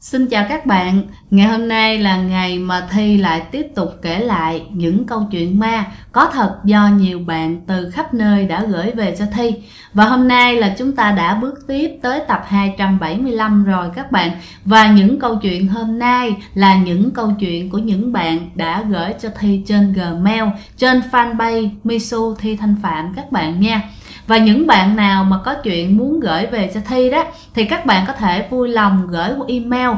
Xin chào các bạn, ngày hôm nay là ngày mà Thi lại tiếp tục kể lại những câu chuyện ma có thật do nhiều bạn từ khắp nơi đã gửi về cho Thi. Và hôm nay là chúng ta đã bước tiếp tới tập 275 rồi các bạn. Và những câu chuyện hôm nay là những câu chuyện của những bạn đã gửi cho Thi trên Gmail, trên fanpage Misu Thi Thanh Phạm các bạn nha. Và những bạn nào mà có chuyện muốn gửi về cho Thi đó thì các bạn có thể vui lòng gửi qua email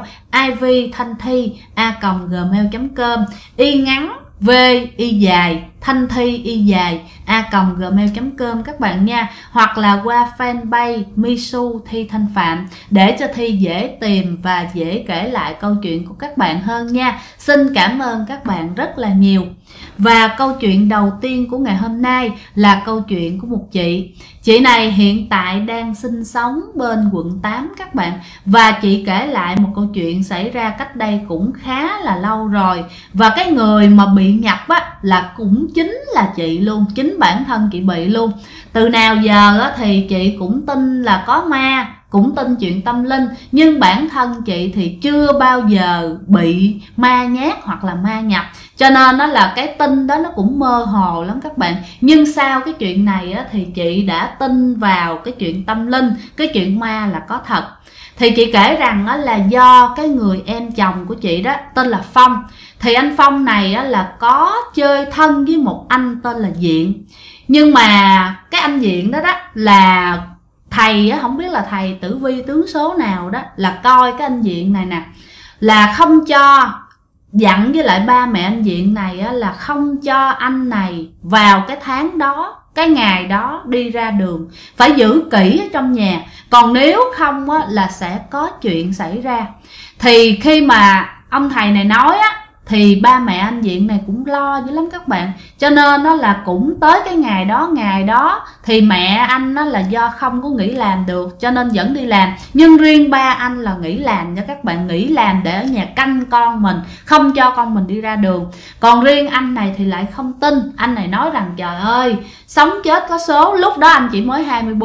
ivthanhthi@gmail.com, y ngắn v y dài thanh thi y dài @gmail.com các bạn nha, hoặc là qua fanpage Misu Thi Thanh Phạm để cho Thi dễ tìm và dễ kể lại câu chuyện của các bạn hơn nha. Xin cảm ơn các bạn rất là nhiều. Và câu chuyện đầu tiên của ngày hôm nay là câu chuyện của một chị. Chị này hiện tại đang sinh sống bên quận 8 các bạn. Và chị kể lại một câu chuyện xảy ra cách đây cũng khá là lâu rồi. Và cái người mà bị nhập á là cũng chính là chị luôn, chính bản thân chị bị luôn. Từ nào giờ á thì chị cũng tin là có ma, cũng tin chuyện tâm linh, nhưng bản thân chị thì chưa bao giờ bị ma nhát hoặc là ma nhập, cho nên nó là cái tin đó nó cũng mơ hồ lắm các bạn. Nhưng sau cái chuyện này á, thì chị đã tin vào cái chuyện tâm linh, cái chuyện ma là có thật. Thì chị kể rằng á, là do cái người em chồng của chị đó tên là Phong. Thì anh Phong này á, là có chơi thân với một anh tên là Diện. Nhưng mà cái anh Diện đó là thầy á, không biết là thầy tử vi tướng số nào đó, là coi cái anh Diện này nè, là không cho, dặn với lại ba mẹ anh Diện này á, là không cho anh này vào cái tháng đó, cái ngày đó đi ra đường, phải giữ kỹ ở trong nhà, còn nếu không á, là sẽ có chuyện xảy ra. Thì khi mà ông thầy này nói á, thì ba mẹ anh Diện này cũng lo dữ lắm các bạn. Cho nên nó là cũng tới cái ngày đó thì mẹ anh nó là do không có nghỉ làm được cho nên vẫn đi làm. Nhưng riêng ba anh là nghỉ làm nha các bạn, nghỉ làm để ở nhà canh con mình, không cho con mình đi ra đường. Còn riêng anh này thì lại không tin. Anh này nói rằng trời ơi, sống chết có số. Lúc đó anh chỉ mới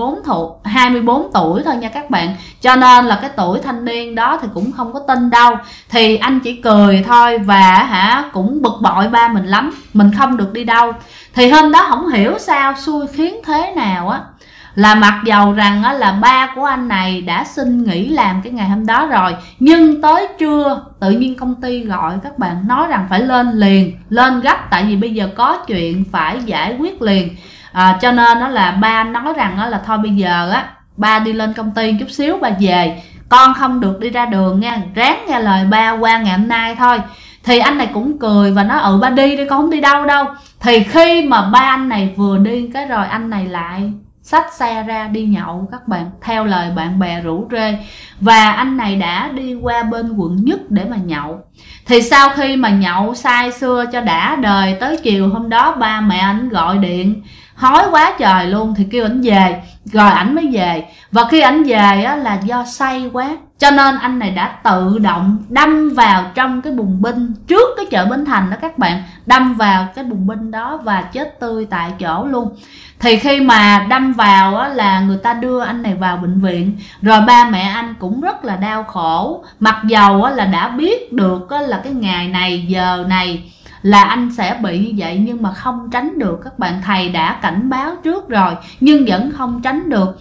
24 tuổi thôi nha các bạn. Cho nên là cái tuổi thanh niên đó thì cũng không có tin đâu. Thì anh chỉ cười thôi và cũng bực bội ba mình lắm, mình không được đi đâu. Thì hôm đó không hiểu sao xui khiến thế nào á, là mặc dầu rằng á, là ba của anh này đã xin nghỉ làm cái ngày hôm đó rồi, nhưng tới trưa tự nhiên công ty gọi các bạn, nói rằng phải lên liền, lên gấp, tại vì bây giờ có chuyện phải giải quyết liền. Cho nên đó là ba nói rằng á, là thôi bây giờ á, ba đi lên công ty chút xíu ba về, con không được đi ra đường nha, ráng nghe lời ba qua ngày hôm nay thôi. Thì anh này cũng cười và nói ba đi con không đi đâu đâu. Thì khi mà ba anh này vừa đi cái rồi anh này lại xách xe ra đi nhậu các bạn, theo lời bạn bè rủ rê. Và anh này đã đi qua bên quận Nhất để mà nhậu. Thì sau khi mà nhậu say sưa cho đã đời, tới chiều hôm đó ba mẹ anh gọi điện hối quá trời luôn, thì kêu ảnh về, rồi ảnh mới về. Và khi ảnh về á, là do say quá, cho nên anh này đã tự động đâm vào trong cái bùng binh trước cái chợ Bến Thành đó các bạn, đâm vào cái bùng binh đó và chết tươi tại chỗ luôn. Thì khi mà đâm vào á, là người ta đưa anh này vào bệnh viện, rồi ba mẹ anh cũng rất là đau khổ, mặc dầu á, là đã biết được á, là cái ngày này giờ này là anh sẽ bị như vậy, nhưng mà không tránh được các bạn. Thầy đã cảnh báo trước rồi nhưng vẫn không tránh được.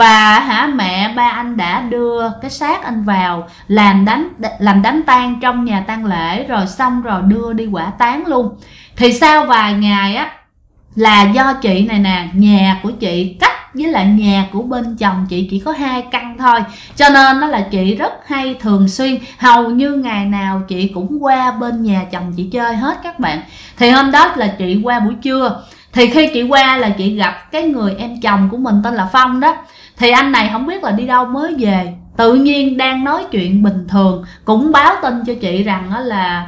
Và mẹ ba anh đã đưa cái xác anh vào làm đám tang trong nhà tang lễ, rồi xong rồi đưa đi hỏa táng luôn. Thì sau vài ngày á, là do chị này nè, nhà của chị cách với lại nhà của bên chồng chị chỉ có 2 căn thôi, cho nên đó là chị rất hay thường xuyên, hầu như ngày nào chị cũng qua bên nhà chồng chị chơi hết các bạn. Thì hôm đó là chị qua buổi trưa, thì khi chị qua là chị gặp cái người em chồng của mình tên là Phong đó. Thì anh này không biết là đi đâu mới về, tự nhiên đang nói chuyện bình thường, cũng báo tin cho chị rằng đó là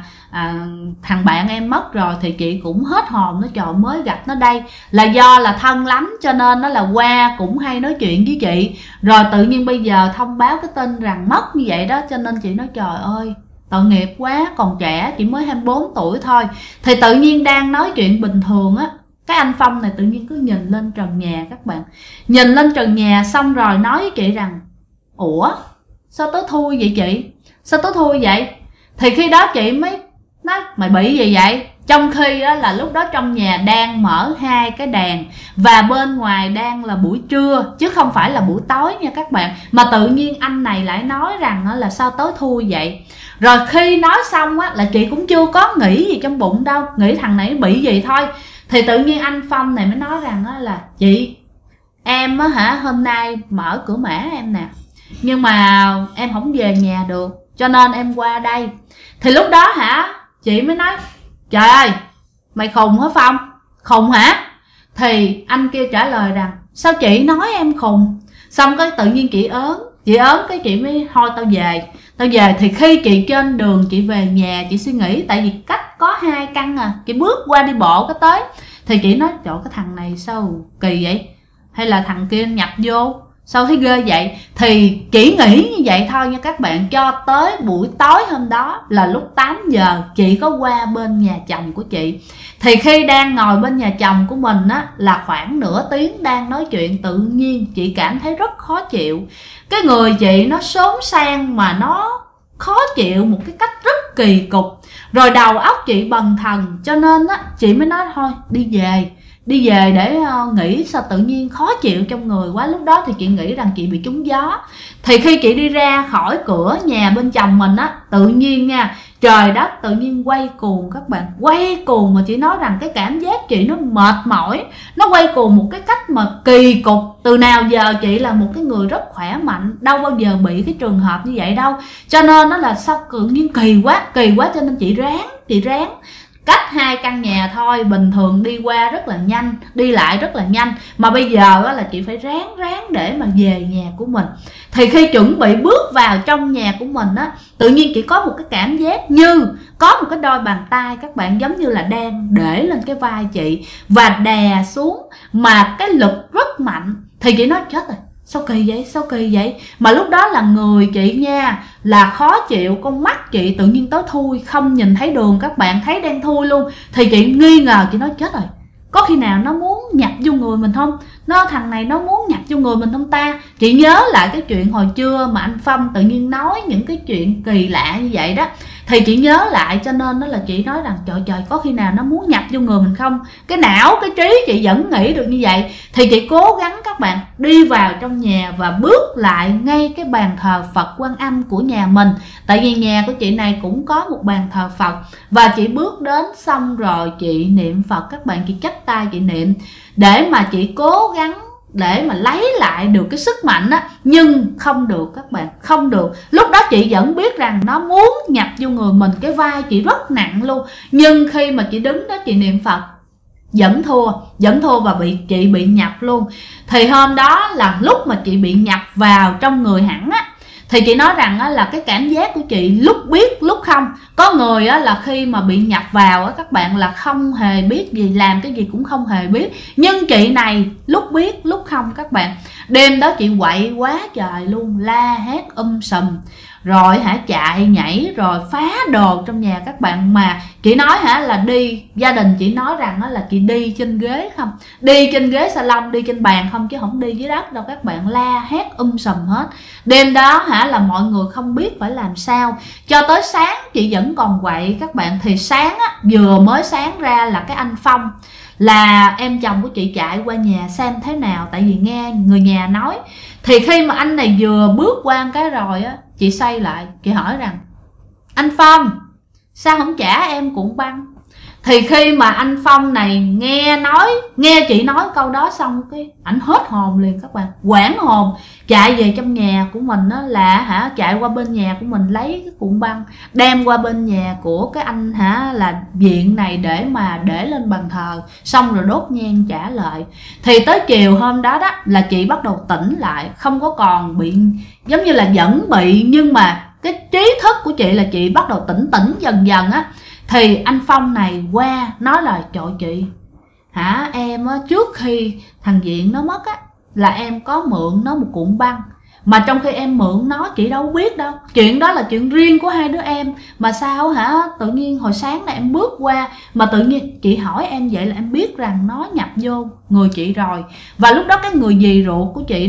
thằng bạn em mất rồi. Thì chị cũng hết hồn, nó trời mới gặp nó đây, là do là thân lắm cho nên nó là qua cũng hay nói chuyện với chị. Rồi tự nhiên bây giờ thông báo cái tin rằng mất như vậy đó, cho nên chị nói trời ơi tội nghiệp quá, còn trẻ, chỉ mới 24 tuổi thôi. Thì tự nhiên đang nói chuyện bình thường á, cái anh Phong này tự nhiên cứ nhìn lên trần nhà các bạn, nhìn lên trần nhà xong rồi nói với chị rằng ủa sao tối thui vậy chị, sao tối thui vậy? Thì khi đó chị mới nói mày bị gì vậy? Trong khi đó là lúc đó trong nhà đang mở 2 cái đèn và bên ngoài đang là buổi trưa chứ không phải là buổi tối nha các bạn. Mà tự nhiên anh này lại nói rằng là sao tối thui vậy. Rồi khi nói xong á là chị cũng chưa có nghĩ gì trong bụng đâu, nghĩ thằng này bị gì thôi. Thì tự nhiên anh Phong này mới nói rằng là chị, em á hả, hôm nay mở cửa mã em nè, nhưng mà em không về nhà được cho nên em qua đây. Thì lúc đó hả, chị mới nói trời ơi, mày khùng hả Phong? Khùng hả? Thì anh kia trả lời rằng sao chị nói em khùng? Xong cái tự nhiên chị ớn cái chị mới thôi tao về. Thì khi chị trên đường chị về nhà, chị suy nghĩ tại vì cách có 2 căn à, chị bước qua đi bộ cái tới. Thì chị nói trời, cái thằng này sao kỳ vậy? Hay là thằng kia nhập vô sao thấy ghê vậy? Thì chỉ nghĩ như vậy thôi nha các bạn. Cho tới buổi tối hôm đó là lúc 8 giờ chị có qua bên nhà chồng của chị. Thì khi đang ngồi bên nhà chồng của mình á, là khoảng nửa tiếng đang nói chuyện, tự nhiên chị cảm thấy rất khó chịu. Cái người chị nó xốn sang mà nó khó chịu một cái cách rất kỳ cục. Rồi đầu óc chị bần thần, cho nên á chị mới nói thôi đi về để nghĩ sao tự nhiên khó chịu trong người quá. Lúc đó thì chị nghĩ rằng chị bị trúng gió. Thì khi chị đi ra khỏi cửa nhà bên chồng mình á, tự nhiên nha, trời đất tự nhiên quay cuồng các bạn, quay cuồng. Mà chị nói rằng cái cảm giác chị nó mệt mỏi, nó quay cuồng một cái cách mà kỳ cục. Từ nào giờ chị là một cái người rất khỏe mạnh, đâu bao giờ bị cái trường hợp như vậy đâu. Cho nên nó là sao tự nhiên kỳ quá cho nên chị ráng. Cách 2 căn nhà thôi, bình thường đi qua rất là nhanh, đi lại rất là nhanh, mà bây giờ là chị phải ráng để mà về nhà của mình. Thì khi chuẩn bị bước vào trong nhà của mình á, tự nhiên chị có một cái cảm giác như có một cái đôi bàn tay các bạn, giống như là đang để lên cái vai chị và đè xuống, mà cái lực rất mạnh. Thì chị nói chết rồi, sao kỳ vậy? Mà lúc đó là người chị nha là khó chịu, con mắt chị tự nhiên tối thui, không nhìn thấy đường các bạn, thấy đen thui luôn. Thì chị nghi ngờ, chị nói chết rồi, có khi nào nó muốn nhập vô người mình không? Thằng này nó muốn nhập vô người mình không ta? Chị nhớ lại cái chuyện hồi trưa mà anh Phong tự nhiên nói những cái chuyện kỳ lạ như vậy đó. Thì chị nhớ lại, cho nên đó là chị nói rằng trời có khi nào nó muốn nhập vô người mình không? Cái não, cái trí chị vẫn nghĩ được như vậy. Thì chị cố gắng các bạn đi vào trong nhà và bước lại ngay cái bàn thờ Phật Quan Âm của nhà mình. Tại vì nhà của chị này cũng có một bàn thờ Phật. Và chị bước đến xong rồi chị niệm Phật các bạn, chị chắp tay chị niệm để mà chị cố gắng để mà lấy lại được cái sức mạnh á. Nhưng không được các bạn, không được. Lúc đó chị vẫn biết rằng nó muốn nhập vô người mình, cái vai chị rất nặng luôn. Nhưng khi mà chị đứng đó chị niệm Phật vẫn thua và chị bị nhập luôn. Thì hôm đó là lúc mà chị bị nhập vào trong người hẳn á, thì chị nói rằng á, là cái cảm giác của chị lúc biết lúc không. Có người á, là khi mà bị nhập vào á, các bạn là không hề biết gì, làm cái gì cũng không hề biết. Nhưng chị này lúc biết lúc không các bạn. Đêm đó chị quậy quá trời luôn, la hét sùm, rồi chạy nhảy rồi phá đồ trong nhà các bạn. Mà chị nói là đi, gia đình chị nói rằng là chị đi trên ghế không, đi trên ghế salon, đi trên bàn không, chứ không đi dưới đất đâu các bạn. La hét sùm hết. Đêm đó là mọi người không biết phải làm sao. Cho tới sáng chị vẫn còn quậy các bạn. Thì sáng á, vừa mới sáng ra là cái anh Phong là em chồng của chị chạy qua nhà xem thế nào, tại vì nghe người nhà nói. Thì khi mà anh này vừa bước qua cái rồi á, chị xoay lại chị hỏi rằng anh Phong sao không trả em cuộn băng? Thì khi mà anh Phong này nghe chị nói câu đó xong, cái ảnh hết hồn liền các bạn, hoảng hồn, chạy về trong nhà của mình đó, là chạy qua bên nhà của mình lấy cái cuộn băng đem qua bên nhà của cái anh là Viện này để mà để lên bàn thờ, xong rồi đốt nhang trả lại. Thì tới chiều hôm đó đó là chị bắt đầu tỉnh lại, không có còn bị giống như là vẫn bị, nhưng mà cái trí thức của chị là chị bắt đầu tỉnh dần dần á. Thì anh Phong này qua nói là trời chị em á, trước khi thằng Viện nó mất á là em có mượn nó một cuộn băng, mà trong khi em mượn nó chị đâu biết đâu, chuyện đó là chuyện riêng của hai đứa em. Mà sao tự nhiên hồi sáng này em bước qua mà tự nhiên chị hỏi em vậy là em biết rằng nó nhập vô người chị rồi. Và lúc đó cái người dì ruột của chị đó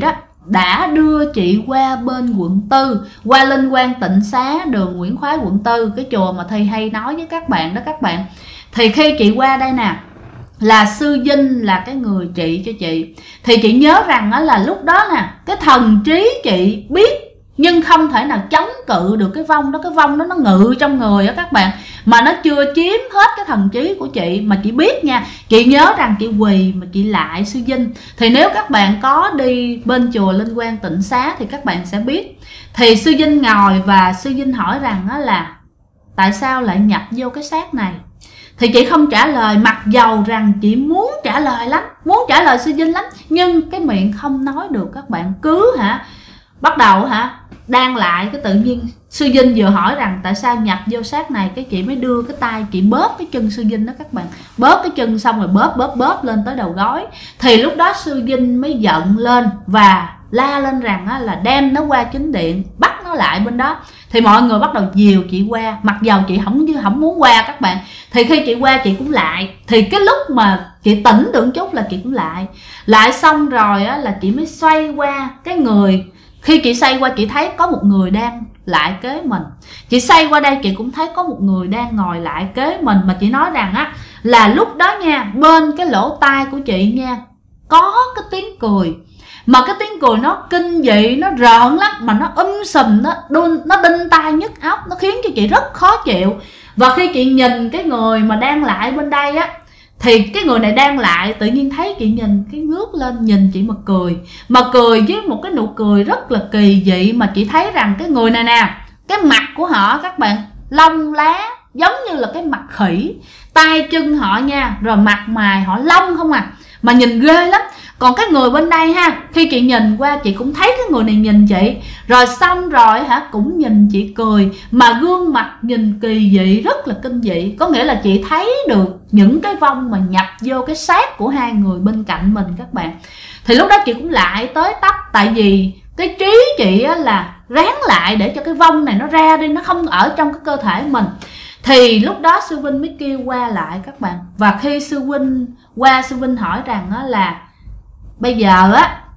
đã đưa chị qua bên quận 4, qua Linh Quang Tịnh Xá, đường Nguyễn Khoái quận 4, cái chùa mà thầy hay nói với các bạn đó các bạn. Thì khi chị qua đây nè, là sư Vinh là cái người trị cho chị. Thì chị nhớ rằng đó là lúc đó nè, cái thần trí chị biết nhưng không thể nào chống cự được cái vong đó. Cái vong đó nó ngự trong người đó các bạn, mà nó chưa chiếm hết cái thần trí của chị. Mà chị biết nha, chị nhớ rằng chị quỳ mà chị lại sư Vinh. Thì nếu các bạn có đi bên chùa Linh Quang Tịnh Xá thì các bạn sẽ biết. Thì sư Vinh ngồi và sư Vinh hỏi rằng đó là tại sao lại nhập vô cái xác này. Thì chị không trả lời, mặc dầu rằng chị muốn trả lời lắm, muốn trả lời sư Vinh lắm, nhưng cái miệng không nói được các bạn. Cứ bắt đầu đang lại cái tự nhiên sư Vinh vừa hỏi rằng tại sao nhập vô xác này, cái chị mới đưa cái tay chị bóp cái chân sư Vinh đó các bạn. Bóp cái chân xong rồi bóp lên tới đầu gối. Thì lúc đó sư Vinh mới giận lên và la lên rằng là đem nó qua chính điện, bắt nó lại bên đó. Thì mọi người bắt đầu dìu chị qua, mặc dầu chị không muốn qua các bạn. Thì khi chị qua chị cũng lại. Thì cái lúc mà chị tỉnh được chút là chị cũng lại xong rồi là chị mới xoay qua cái người. Khi chị xoay qua chị thấy có một người đang lại kế mình. Chị xoay qua đây chị cũng thấy có một người đang ngồi lại kế mình. Mà chị nói rằng là lúc đó nha, bên cái lỗ tai của chị nha, có cái tiếng cười. Mà cái tiếng cười nó kinh dị, nó rợn lắm, mà nó sùm, nó đinh tai nhức óc, nó khiến cho chị rất khó chịu. Và khi chị nhìn cái người mà đang lại bên đây thì cái người này đang lại tự nhiên thấy chị nhìn, cái ngước lên nhìn chị mà cười với một cái nụ cười rất là kỳ dị. Mà chị thấy rằng cái người này nè, cái mặt của họ các bạn, lông lá giống như là cái mặt khỉ, tay chân họ nha, rồi mặt mày họ lông không mà nhìn ghê lắm. Còn cái người bên đây khi chị nhìn qua chị cũng thấy cái người này nhìn chị, rồi xong rồi cũng nhìn chị cười, mà gương mặt nhìn kỳ dị, rất là kinh dị. Có nghĩa là chị thấy được những cái vong mà nhập vô cái xác của hai người bên cạnh mình các bạn. Thì lúc đó chị cũng lại tới tấp, tại vì cái trí chị là ráng lại để cho cái vong này nó ra đi, nó không ở trong cái cơ thể mình. Thì lúc đó sư Vinh mới kêu qua lại các bạn. Và khi sư Vinh qua, sư Vinh hỏi rằng là bây giờ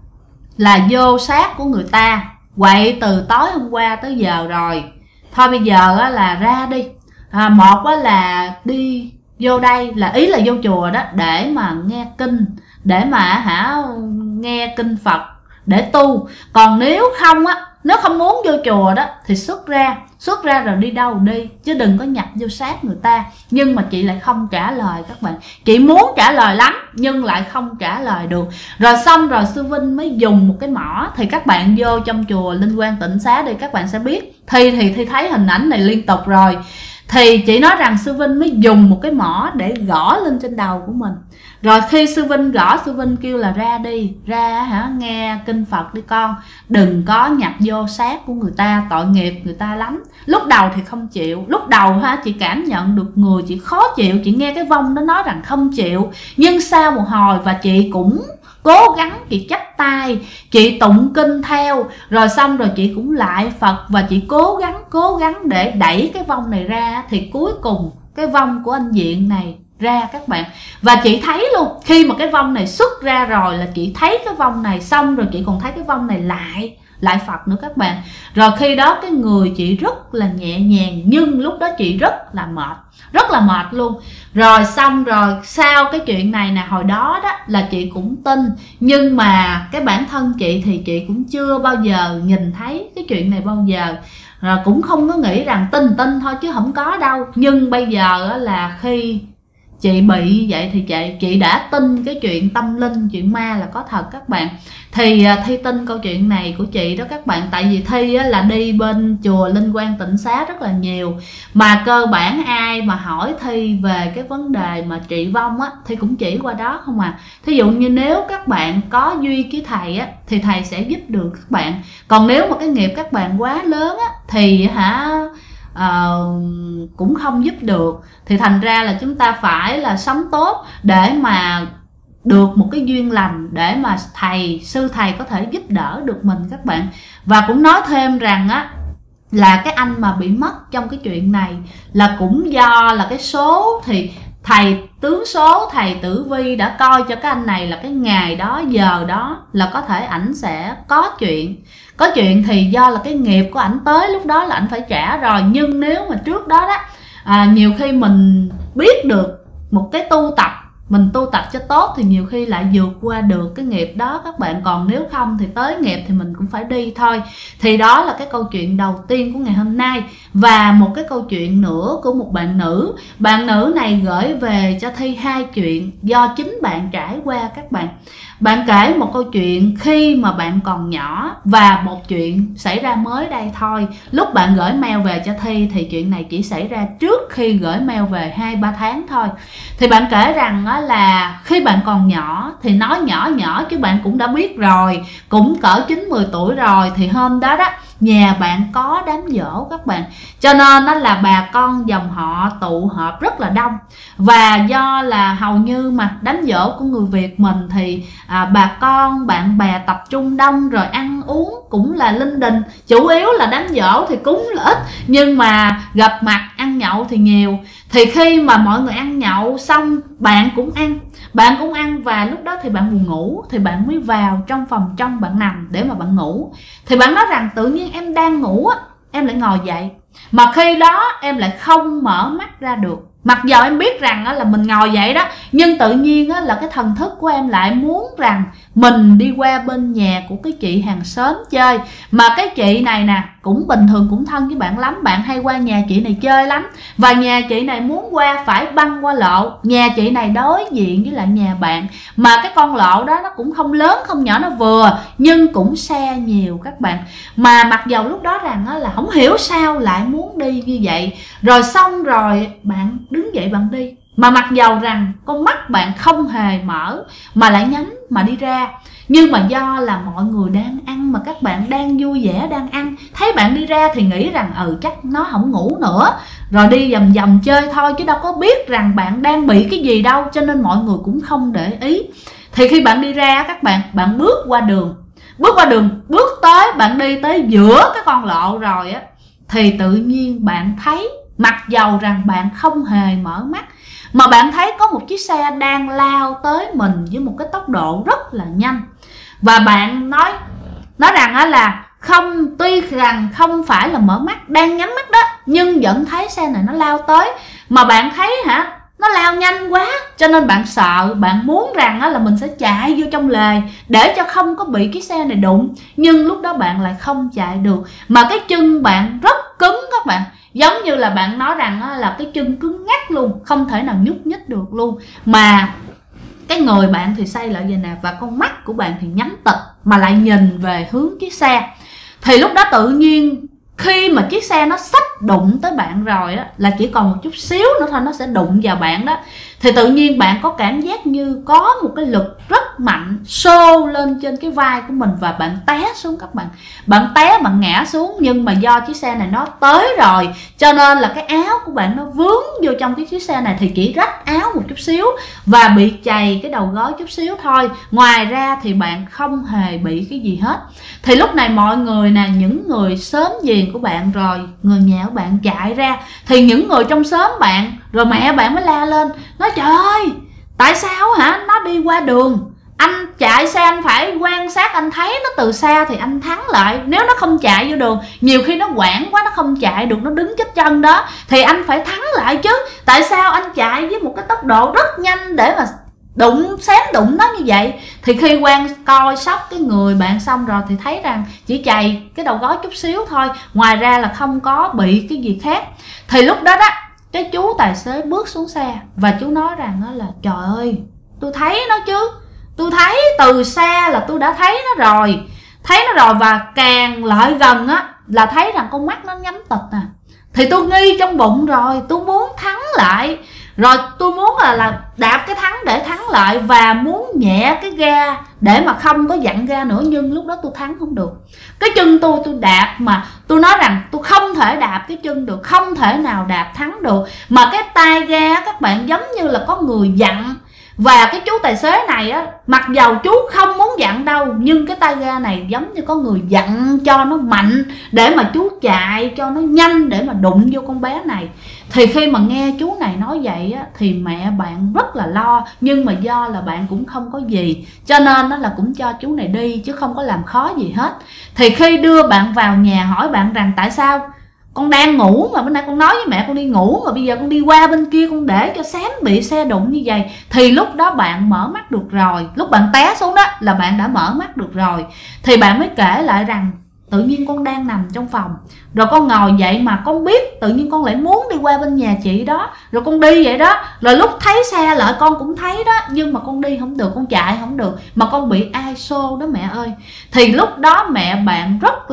là vô xác của người ta, quậy từ tối hôm qua tới giờ rồi, thôi bây giờ là ra đi. Một là đi vô đây, là ý là vô chùa đó, để mà nghe kinh, để mà nghe kinh Phật để tu. Còn nếu không muốn vô chùa đó thì xuất ra rồi đi đâu đi, chứ đừng có nhập vô xác người ta. Nhưng mà chị lại không trả lời các bạn. Chị muốn trả lời lắm nhưng lại không trả lời được. Rồi xong rồi sư Vinh mới dùng một cái mỏ. Thì các bạn vô trong chùa Linh Quang Tịnh Xá đi, các bạn sẽ biết. Thì thấy hình ảnh này liên tục rồi. Thì chị nói rằng sư Vinh mới dùng một cái mỏ để gõ lên trên đầu của mình. Rồi khi sư Vinh gõ, sư Vinh kêu là ra đi, nghe kinh Phật đi con, đừng có nhập vô xác của người ta, tội nghiệp người ta lắm. Lúc đầu thì không chịu, lúc đầu chị cảm nhận được người chị khó chịu, chị nghe cái vong nó nói rằng không chịu. Nhưng sau một hồi và chị cũng cố gắng, chị chắp tay, chị tụng kinh theo, rồi xong rồi chị cũng lại Phật, và chị cố gắng để đẩy cái vong này ra. Thì cuối cùng cái vong của anh Diện này ra các bạn. Và chị thấy luôn, khi mà cái vong này xuất ra rồi là chị thấy cái vong này, xong rồi chị còn thấy cái vong này lại Phật nữa các bạn. Rồi khi đó cái người chị rất là nhẹ nhàng, nhưng lúc đó chị rất là mệt luôn. Rồi xong rồi sau cái chuyện này nè, hồi đó là chị cũng tin, nhưng mà cái bản thân chị thì chị cũng chưa bao giờ nhìn thấy cái chuyện này bao giờ. Rồi cũng không có nghĩ rằng tin thôi chứ không có đâu. Nhưng bây giờ là khi chị bị vậy thì chị đã tin cái chuyện tâm linh, chuyện ma là có thật các bạn. Thì Thi tin câu chuyện này của chị đó các bạn. Tại vì Thi là đi bên chùa Linh Quang Tịnh Xá rất là nhiều, mà cơ bản ai mà hỏi Thi về cái vấn đề mà trị vong thì cũng chỉ qua đó không Thí dụ như nếu các bạn có duyên với thầy thì thầy sẽ giúp được các bạn. Còn nếu mà cái nghiệp các bạn quá lớn thì cũng không giúp được. Thì thành ra là chúng ta phải là sống tốt để mà được một cái duyên lành, để mà sư thầy có thể giúp đỡ được mình các bạn. Và cũng nói thêm rằng là cái anh mà bị mất trong cái chuyện này là cũng do là cái số, thì thầy tướng số, thầy tử vi đã coi cho cái anh này là cái ngày đó, giờ đó là có thể ảnh sẽ có chuyện. Có chuyện thì do là cái nghiệp của ảnh tới lúc đó là ảnh phải trả rồi. Nhưng nếu mà trước đó đó, nhiều khi mình biết được một cái tu tập, mình tu tập cho tốt thì nhiều khi lại vượt qua được cái nghiệp đó các bạn. Còn nếu không thì tới nghiệp thì mình cũng phải đi thôi. Thì đó là cái câu chuyện đầu tiên của ngày hôm nay. Và một cái câu chuyện nữa của một bạn nữ. Bạn nữ này gửi về cho Thi 2 chuyện do chính bạn trải qua các bạn. Bạn kể một câu chuyện khi mà bạn còn nhỏ và một chuyện xảy ra mới đây thôi. Lúc bạn gửi mail về cho Thi thì chuyện này chỉ xảy ra trước khi gửi mail về 2-3 tháng thôi. Thì bạn kể rằng là khi bạn còn nhỏ thì nói nhỏ nhỏ chứ bạn cũng đã biết rồi, cũng cỡ 9-10 tuổi rồi. Thì hôm đó đó nhà bạn có đám giỗ các bạn, cho nên đó là bà con dòng họ tụ họp rất là đông. Và do là hầu như mà đám giỗ của người Việt mình thì bà con bạn bè tập trung đông, rồi ăn uống cũng là linh đình. Chủ yếu là đám giỗ thì cúng là ít, nhưng mà gặp mặt ăn nhậu thì nhiều. Thì khi mà mọi người ăn nhậu xong bạn cũng ăn và lúc đó thì bạn buồn ngủ thì bạn mới vào trong phòng trong bạn nằm để mà bạn ngủ. Thì bạn nói rằng tự nhiên em đang ngủ á, em lại ngồi dậy, mà khi đó em lại không mở mắt ra được. Mặc dù em biết rằng là mình ngồi dậy đó, nhưng tự nhiên là cái thần thức của em lại muốn rằng mình đi qua bên nhà của cái chị hàng xóm chơi. Mà cái chị này nè cũng bình thường, cũng thân với bạn lắm, bạn hay qua nhà chị này chơi lắm. Và nhà chị này muốn qua phải băng qua lộ. Nhà chị này đối diện với lại nhà bạn, mà cái con lộ đó nó cũng không lớn không nhỏ, nó vừa, nhưng cũng xe nhiều các bạn. Mà mặc dầu lúc đó rằng là không hiểu sao lại muốn đi như vậy. Rồi xong rồi bạn đứng dậy bạn đi, mà mặc dầu rằng con mắt bạn không hề mở mà lại nhắm mà đi ra. Nhưng mà do là mọi người đang ăn, mà các bạn đang vui vẻ đang ăn, thấy bạn đi ra thì nghĩ rằng chắc nó không ngủ nữa, rồi đi vòng vòng chơi thôi, chứ đâu có biết rằng bạn đang bị cái gì đâu, cho nên mọi người cũng không để ý. Thì khi bạn đi ra các bạn bước qua đường, bước tới, bạn đi tới giữa cái con lộ rồi á, thì tự nhiên bạn thấy, mặc dầu rằng bạn không hề mở mắt, mà bạn thấy có một chiếc xe đang lao tới mình với một cái tốc độ rất là nhanh. Và bạn nói rằng là tuy rằng không phải là mở mắt, đang nhắm mắt đó, nhưng vẫn thấy xe này nó lao tới. Mà bạn thấy nó lao nhanh quá, cho nên bạn sợ, bạn muốn rằng là mình sẽ chạy vô trong lề để cho không có bị cái xe này đụng. Nhưng lúc đó bạn lại không chạy được, mà cái chân bạn rất cứng các bạn. Giống như là bạn nói rằng là cái chân cứng ngắc luôn, không thể nào nhúc nhích được luôn. Mà cái người bạn thì xoay lại vậy nè, và con mắt của bạn thì nhắm tịt mà lại nhìn về hướng chiếc xe. Thì lúc đó tự nhiên khi mà chiếc xe nó sắp đụng tới bạn rồi á, là chỉ còn một chút xíu nữa thôi nó sẽ đụng vào bạn đó, thì tự nhiên bạn có cảm giác như có một cái lực rất mạnh xô lên trên cái vai của mình, và bạn té xuống các bạn. Bạn té, bạn ngã xuống, nhưng mà do chiếc xe này nó tới rồi, cho nên là cái áo của bạn nó vướng vô trong cái chiếc xe này, thì chỉ rách áo một chút xíu và bị chày cái đầu gối chút xíu thôi. Ngoài ra thì bạn không hề bị cái gì hết. Thì lúc này mọi người nè, những người xóm giềng của bạn, rồi người nhà của bạn chạy ra, thì những người trong xóm bạn, rồi mẹ bạn mới la lên, nói trời ơi, tại sao nó đi qua đường, anh chạy xe anh phải quan sát, anh thấy nó từ xa thì anh thắng lại. Nếu nó không chạy vô đường, nhiều khi nó quảng quá nó không chạy được, nó đứng chết chân đó, thì anh phải thắng lại chứ. Tại sao anh chạy với một cái tốc độ rất nhanh để mà xém đụng nó như vậy? Thì khi coi sóc cái người bạn xong rồi thì thấy rằng chỉ chày cái đầu gối chút xíu thôi, ngoài ra là không có bị cái gì khác. Thì lúc đó cái chú tài xế bước xuống xe và chú nói rằng là trời ơi, tôi thấy nó chứ, tôi thấy từ xa là tôi đã thấy nó rồi, và càng lại gần là thấy rằng con mắt nó nhắm tịt nè. Thì tôi nghi trong bụng rồi, tôi muốn thắng lại, rồi tôi muốn là đạp cái thắng để thắng lại, và muốn nhẹ cái ga để mà không có dặn ga nữa. Nhưng lúc đó tôi thắng không được. Cái chân tôi đạp, mà tôi nói rằng tôi không thể đạp cái chân được, không thể nào đạp thắng được. Mà cái tay ga các bạn giống như là có người dặn, Và cái chú tài xế này á, mặc dầu chú không muốn dặn đâu, nhưng cái tay ga này giống như có người dặn cho nó mạnh để mà chú chạy cho nó nhanh để mà đụng vô con bé này. Thì khi mà nghe chú này nói vậy á, thì mẹ bạn rất là lo, nhưng mà do là bạn cũng không có gì cho nên nó là cũng cho chú này đi chứ không có làm khó gì hết. Thì khi đưa bạn vào nhà hỏi bạn rằng tại sao con đang ngủ mà bữa nay con nói với mẹ con đi ngủ mà bây giờ con đi qua bên kia con để cho Xám bị xe đụng như vậy, thì lúc đó bạn mở mắt được rồi, lúc bạn té xuống đó là bạn đã mở mắt được rồi. Thì bạn mới kể lại rằng tự nhiên con đang nằm trong phòng, rồi con ngồi dậy mà con biết tự nhiên con lại muốn đi qua bên nhà chị đó, rồi con đi vậy đó, rồi lúc thấy xe lại con cũng thấy đó, nhưng mà con đi không được, con chạy không được, mà con bị ai xô đó mẹ ơi. Thì lúc đó mẹ bạn rất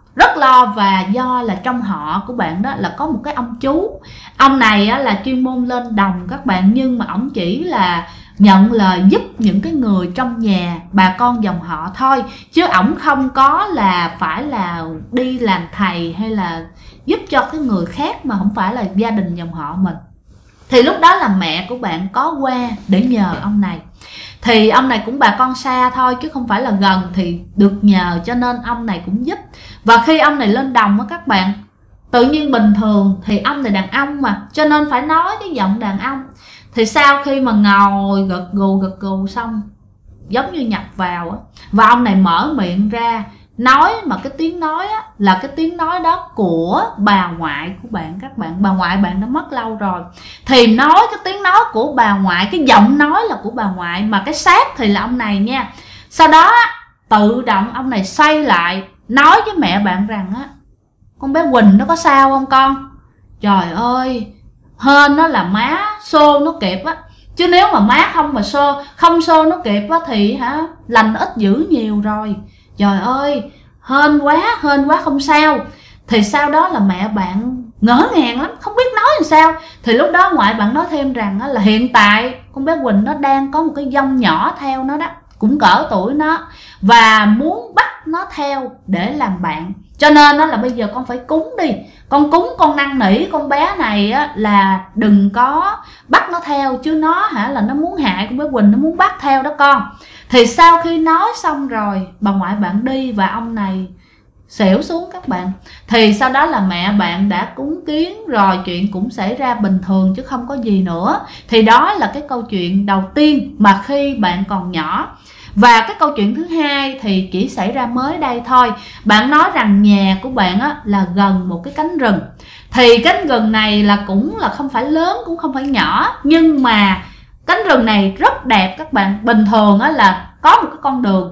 lo, và do là trong họ của bạn đó là có một cái ông chú. Ông này á, là chuyên môn lên đồng các bạn, nhưng mà ổng chỉ là nhận lời giúp những cái người trong nhà, bà con dòng họ thôi, chứ ổng không có là phải là đi làm thầy hay là giúp cho cái người khác mà không phải là gia đình dòng họ mình. Thì lúc đó là mẹ của bạn có qua để nhờ ông này. Thì ông này cũng bà con xa thôi chứ không phải là gần, thì được nhờ cho nên ông này cũng giúp. Và khi ông này lên đồng á các bạn, tự nhiên bình thường thì ông này đàn ông mà, cho nên phải nói cái giọng đàn ông. Thì sau khi mà ngồi gật gù xong, giống như nhập vào á, và ông này mở miệng ra nói, mà cái tiếng nói á, là cái tiếng nói đó của bà ngoại của bạn các bạn. Bà ngoại bạn đã mất lâu rồi, thì nói cái tiếng nói của bà ngoại, cái giọng nói là của bà ngoại, mà cái xác thì là ông này nha. Sau đó tự động ông này xoay lại nói với mẹ bạn rằng á, con bé Quỳnh nó có sao không con? Trời ơi, hên nó là má xô nó kịp á, chứ nếu mà má không xô nó kịp á thì hả, lành ít dữ nhiều rồi. Trời ơi, hên quá không sao. Thì sau đó là mẹ bạn ngỡ ngàng lắm, không biết nói làm sao. Thì lúc đó ngoại bạn nói thêm rằng là hiện tại con bé Quỳnh nó đang có một cái dông nhỏ theo nó đó, cũng cỡ tuổi nó, và muốn bắt nó theo để làm bạn. Cho nên đó là bây giờ con phải cúng đi, con cúng, con năn nỉ con bé này á, là đừng có bắt nó theo, chứ nó là nó muốn hại con bé Quỳnh, nó muốn bắt theo đó con. Thì sau khi nói xong rồi, bà ngoại bạn đi và ông này xỉu xuống các bạn. Thì sau đó là mẹ bạn đã cúng kiến rồi, chuyện cũng xảy ra bình thường chứ không có gì nữa. Thì đó là cái câu chuyện đầu tiên mà khi bạn còn nhỏ. Và cái câu chuyện thứ hai thì chỉ xảy ra mới đây thôi. Bạn nói rằng nhà của bạn á, là gần một cái cánh rừng. Thì cánh rừng này là cũng là không phải lớn cũng không phải nhỏ, nhưng mà cánh rừng này rất đẹp các bạn. Bình thường á, là có một cái con đường,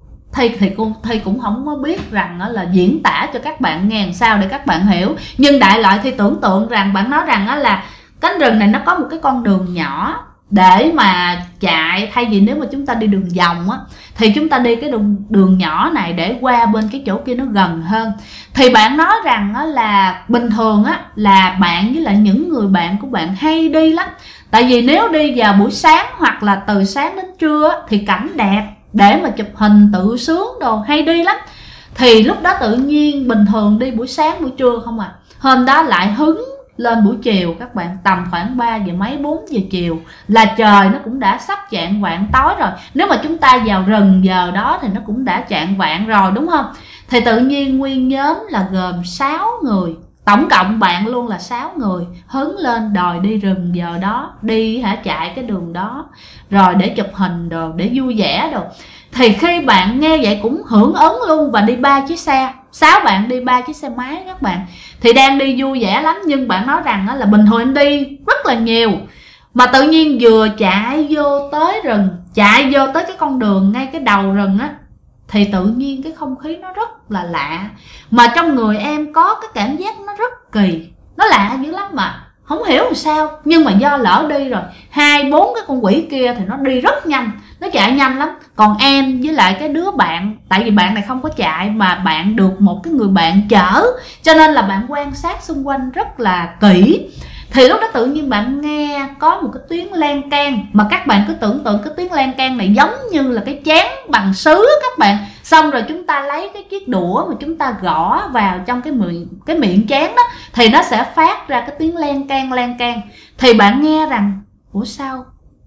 thì cũng không có biết rằng là diễn tả cho các bạn nghe làm sao để các bạn hiểu. Nhưng đại loại thì tưởng tượng rằng bạn nói rằng là cánh rừng này nó có một cái con đường nhỏ để mà chạy, thay vì nếu mà chúng ta đi đường vòng á, thì chúng ta đi cái đường nhỏ này để qua bên cái chỗ kia nó gần hơn. Thì bạn nói rằng á, là bình thường á, là bạn với lại những người bạn của bạn hay đi lắm. Tại vì nếu đi vào buổi sáng hoặc là từ sáng đến trưa á, thì cảnh đẹp để mà chụp hình tự sướng đồ, hay đi lắm. Thì lúc đó tự nhiên bình thường đi buổi sáng buổi trưa không à, hôm đó lại hứng lên buổi chiều các bạn, tầm khoảng 3 giờ mấy 4 giờ chiều là trời nó cũng đã sắp chạng vạng tối rồi. Nếu mà chúng ta vào rừng giờ đó thì nó cũng đã chạng vạng rồi đúng không? Thì tự nhiên nguyên nhóm là gồm 6 người, tổng cộng bạn luôn là 6 người hứng lên đòi đi rừng giờ đó, đi chạy cái đường đó rồi để chụp hình đồ, để vui vẻ đồ. Thì khi bạn nghe vậy cũng hưởng ứng luôn và đi 3 chiếc xe, 6 bạn đi 3 chiếc xe máy các bạn. Thì đang đi vui vẻ lắm, nhưng bạn nói rằng là bình thường đi rất là nhiều, mà tự nhiên vừa chạy vô tới rừng, chạy vô tới cái con đường ngay cái đầu rừng á, thì tự nhiên cái không khí nó rất là lạ, mà trong người em có cái cảm giác nó rất kỳ, nó lạ dữ lắm mà không hiểu làm sao. Nhưng mà do lỡ đi rồi, 2-4 cái con quỷ kia thì nó đi rất nhanh, nó chạy nhanh lắm. Còn em với lại cái đứa bạn, tại vì bạn này không có chạy mà bạn được một cái người bạn chở, cho nên là bạn quan sát xung quanh rất là kỹ. Thì lúc đó tự nhiên bạn nghe có một cái tiếng len keng, mà các bạn cứ tưởng tượng cái tiếng len keng này giống như là cái chén bằng sứ các bạn. Xong rồi chúng ta lấy cái chiếc đũa mà chúng ta gõ vào trong cái miệng chén đó, thì nó sẽ phát ra cái tiếng len keng len keng. Thì bạn nghe rằng ủa sao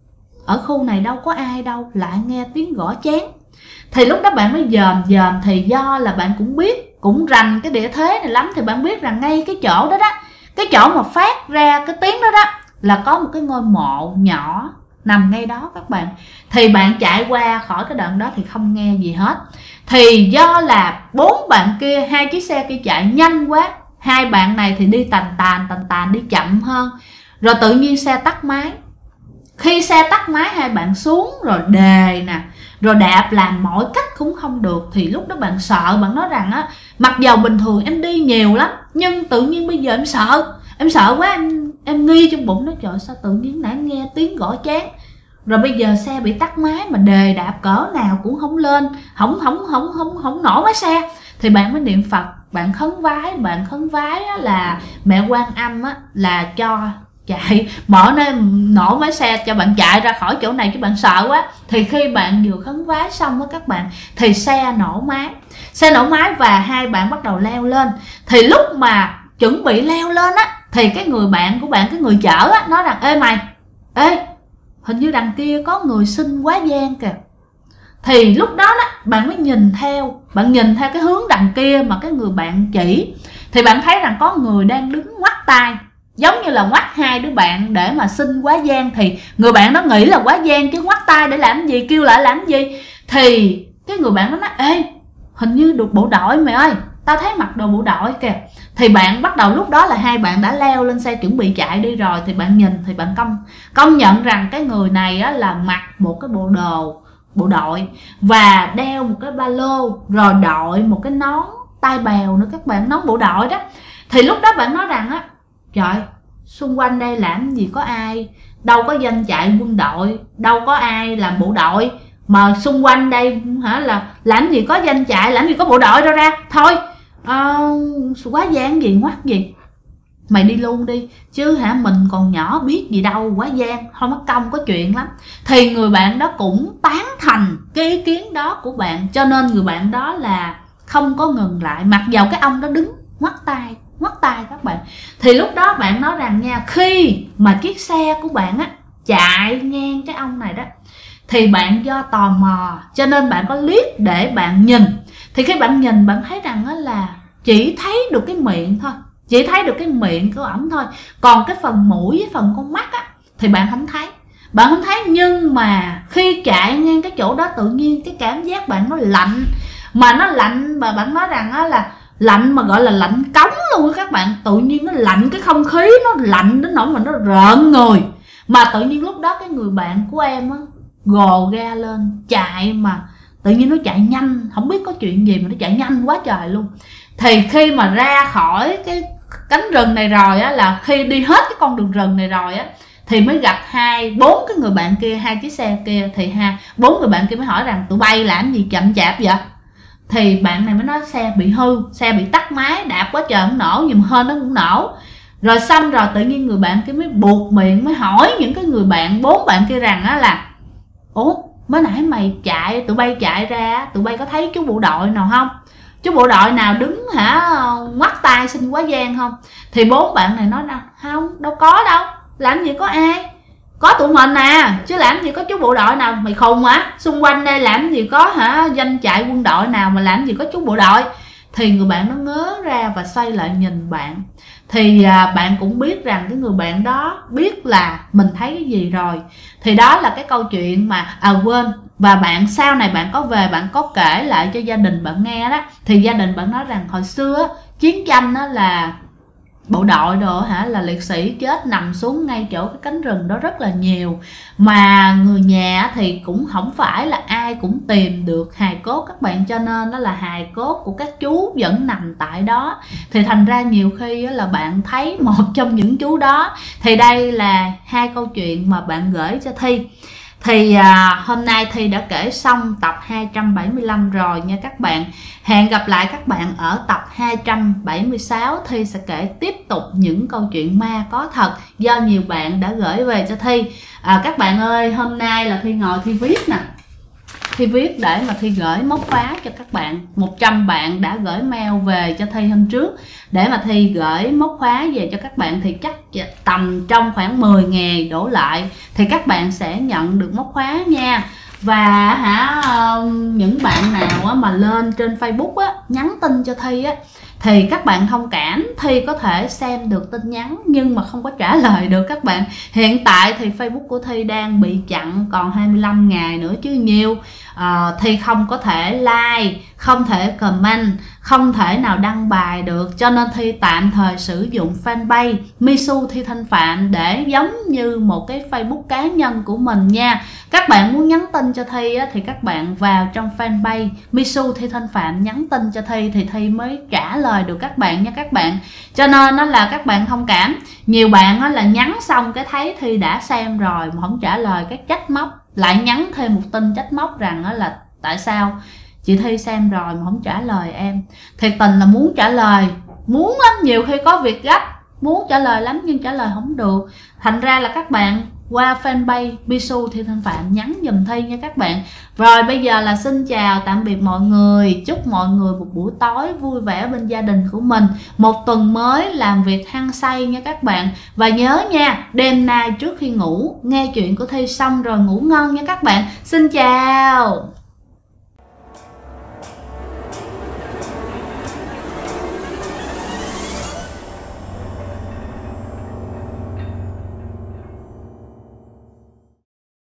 ở khu này đâu có ai đâu, lại nghe tiếng gõ chén. Thì lúc đó bạn mới dòm, thì do là bạn cũng biết, cũng rành cái địa thế này lắm, thì bạn biết rằng ngay cái chỗ đó đó, cái chỗ mà phát ra cái tiếng đó đó, là có một cái ngôi mộ nhỏ nằm ngay đó các bạn. Thì bạn chạy qua khỏi cái đoạn đó thì không nghe gì hết. Thì do là 4 bạn kia, 2 chiếc xe kia chạy nhanh quá, 2 bạn này thì đi tàn tàn đi chậm hơn. Rồi tự nhiên xe tắt máy. Khi xe tắt máy, 2 bạn xuống rồi đề nè, rồi đạp làm mọi cách cũng không được. Thì lúc đó bạn sợ, bạn nói rằng á, mặc dầu bình thường em đi nhiều lắm, nhưng tự nhiên bây giờ em sợ quá, em nghi trong bụng. Nói trời, sao tự nhiên nãy nghe tiếng gõ chén, rồi bây giờ xe bị tắt máy mà đề đạp cỡ nào cũng không lên, không nổi máy xe. Thì bạn mới niệm Phật, bạn khấn vái là mẹ Quan Âm á, là cho chạy mở nổ máy xe cho bạn chạy ra khỏi chỗ này, chứ bạn sợ quá. Thì khi bạn vừa khấn vái xong á các bạn, thì xe nổ máy và 2 bạn bắt đầu leo lên. Thì lúc mà chuẩn bị leo lên á, thì cái người bạn của bạn, cái người chở á, nói rằng ê mày, hình như đằng kia có người xin quá giang kìa. Thì lúc đó đó bạn mới nhìn theo cái hướng đằng kia mà cái người bạn chỉ. Thì bạn thấy rằng có người đang đứng ngoắt tay, giống như là ngoắt 2 đứa bạn để mà xin quá giang. Thì người bạn nó nghĩ là quá giang chứ ngoắt tay để làm gì, kêu lại làm gì. Thì cái người bạn nó nói ê, hình như được bộ đội mày ơi, tao thấy mặc đồ bộ đội kìa. Thì bạn bắt đầu, lúc đó là 2 bạn đã leo lên xe chuẩn bị chạy đi rồi. Thì bạn nhìn, thì bạn công nhận rằng cái người này á, là mặc một cái bộ đồ bộ đội và đeo một cái ba lô, rồi đội một cái nón tai bèo nữa các bạn, nón bộ đội đó. Thì lúc đó bạn nói rằng á, trời, xung quanh đây làm gì có ai, đâu có danh trại quân đội, đâu có ai làm bộ đội, mà xung quanh đây hả, là làm gì có danh trại, làm gì có bộ đội đâu ra. Thôi quá gian gì ngoắt gì, mày đi luôn đi chứ hả, mình còn nhỏ biết gì đâu, quá gian, thôi mất công có chuyện lắm. Thì người bạn đó cũng tán thành cái ý kiến đó của bạn, cho nên người bạn đó là không có ngừng lại, mặc dầu cái ông đó đứng ngoắt tay các bạn. Thì lúc đó bạn nói rằng nha, khi mà chiếc xe của bạn á chạy ngang cái ông này đó, thì bạn do tò mò cho nên bạn có liếc để bạn nhìn. Thì khi bạn nhìn, bạn thấy rằng á là chỉ thấy được cái miệng thôi, chỉ thấy được cái miệng của ổng thôi, còn cái phần mũi với phần con mắt á thì bạn không thấy. Nhưng mà khi chạy ngang cái chỗ đó, tự nhiên cái cảm giác bạn nó lạnh, mà bạn nói rằng á là lạnh mà gọi là lạnh cống luôn á các bạn. Tự nhiên nó lạnh, cái không khí nó lạnh đến nỗi mà nó rợn người. Mà tự nhiên lúc đó cái người bạn của em á gồ ga lên chạy, mà tự nhiên nó chạy nhanh, không biết có chuyện gì mà nó chạy nhanh quá trời luôn. Thì khi mà ra khỏi cái cánh rừng này rồi á, là khi đi hết cái con đường rừng này rồi á, thì mới gặp 4 cái người bạn kia, 2 chiếc xe kia. Thì 4 người bạn kia mới hỏi rằng tụi bay làm gì chậm chạp vậy. Thì bạn này mới nói xe bị hư, xe bị tắt máy, đạp quá trời không nổ, nhưng mà hên nó cũng nổ. Rồi xong rồi tự nhiên người bạn kia mới buột miệng, mới hỏi những cái người bạn 4 bạn kia rằng á là ủa, mới nãy tụi bay chạy ra, tụi bay có thấy chú bộ đội nào không? Chú bộ đội nào đứng hả ngoắt tay xin quá giang không? Thì 4 bạn này nói rằng không, đâu có đâu, làm gì có ai, có tụi mình à, chứ làm gì có chú bộ đội nào. Mày khùng hả, xung quanh đây làm gì có hả danh trại quân đội nào mà làm gì có chú bộ đội. Thì người bạn nó ngớ ra và xoay lại nhìn bạn. Thì bạn cũng biết rằng cái người bạn đó biết là mình thấy cái gì rồi. Thì đó là cái câu chuyện mà quên. Và bạn sau này bạn có về, bạn có kể lại cho gia đình bạn nghe đó. Thì gia đình bạn nói rằng hồi xưa chiến tranh đó là bộ đội đồ hả, là liệt sĩ chết nằm xuống ngay chỗ cái cánh rừng đó rất là nhiều. Mà người nhà thì cũng không phải là ai cũng tìm được hài cốt các bạn, cho nên đó là hài cốt của các chú vẫn nằm tại đó. Thì thành ra nhiều khi là bạn thấy một trong những chú đó. Thì đây là 2 câu chuyện mà bạn gửi cho Thi. Thì hôm nay Thi đã kể xong tập 275 rồi nha các bạn. Hẹn gặp lại các bạn ở tập 276. Thi sẽ kể tiếp tục những câu chuyện ma có thật do nhiều bạn đã gửi về cho Thi. Các bạn ơi, hôm nay là Thi ngồi Thi viết nè. Thi viết để mà Thi gửi móc khóa cho các bạn. 100 bạn đã gửi mail về cho Thi hôm trước để mà Thi gửi móc khóa về cho các bạn, thì chắc tầm trong khoảng 10 ngày đổ lại thì các bạn sẽ nhận được móc khóa nha. Và những bạn nào mà lên trên Facebook nhắn tin cho Thi thì các bạn thông cảm, Thi có thể xem được tin nhắn nhưng mà không có trả lời được các bạn. Hiện tại thì Facebook của Thi đang bị chặn còn 25 ngày nữa chứ nhiều. Thi không có thể like, không thể comment, không thể nào đăng bài được, cho nên Thi tạm thời sử dụng fanpage Misu Thi Thanh Phạm để giống như một cái Facebook cá nhân của mình nha. Các bạn muốn nhắn tin cho Thi thì các bạn vào trong fanpage Misu Thi Thanh Phạm nhắn tin cho Thi thì Thi mới trả lời được các bạn nha các bạn. Cho nên nó là các bạn thông cảm. Nhiều bạn là nhắn xong cái thấy Thi đã xem rồi mà không trả lời, cái trách móc, lại nhắn thêm một tin trách móc rằng là tại sao chị Thi xem rồi mà không trả lời em. Thiệt tình là muốn trả lời, muốn lắm, nhiều khi có việc gấp muốn trả lời lắm nhưng trả lời không được. Thành ra là các bạn qua fanpage Misu Thi Thanh Phạm nhắn giùm Thi nha các bạn. Rồi bây giờ là xin chào tạm biệt mọi người, chúc mọi người một buổi tối vui vẻ bên gia đình của mình, một tuần mới làm việc hăng say nha các bạn. Và nhớ nha, đêm nay trước khi ngủ nghe chuyện của Thi xong rồi ngủ ngon nha các bạn. Xin chào.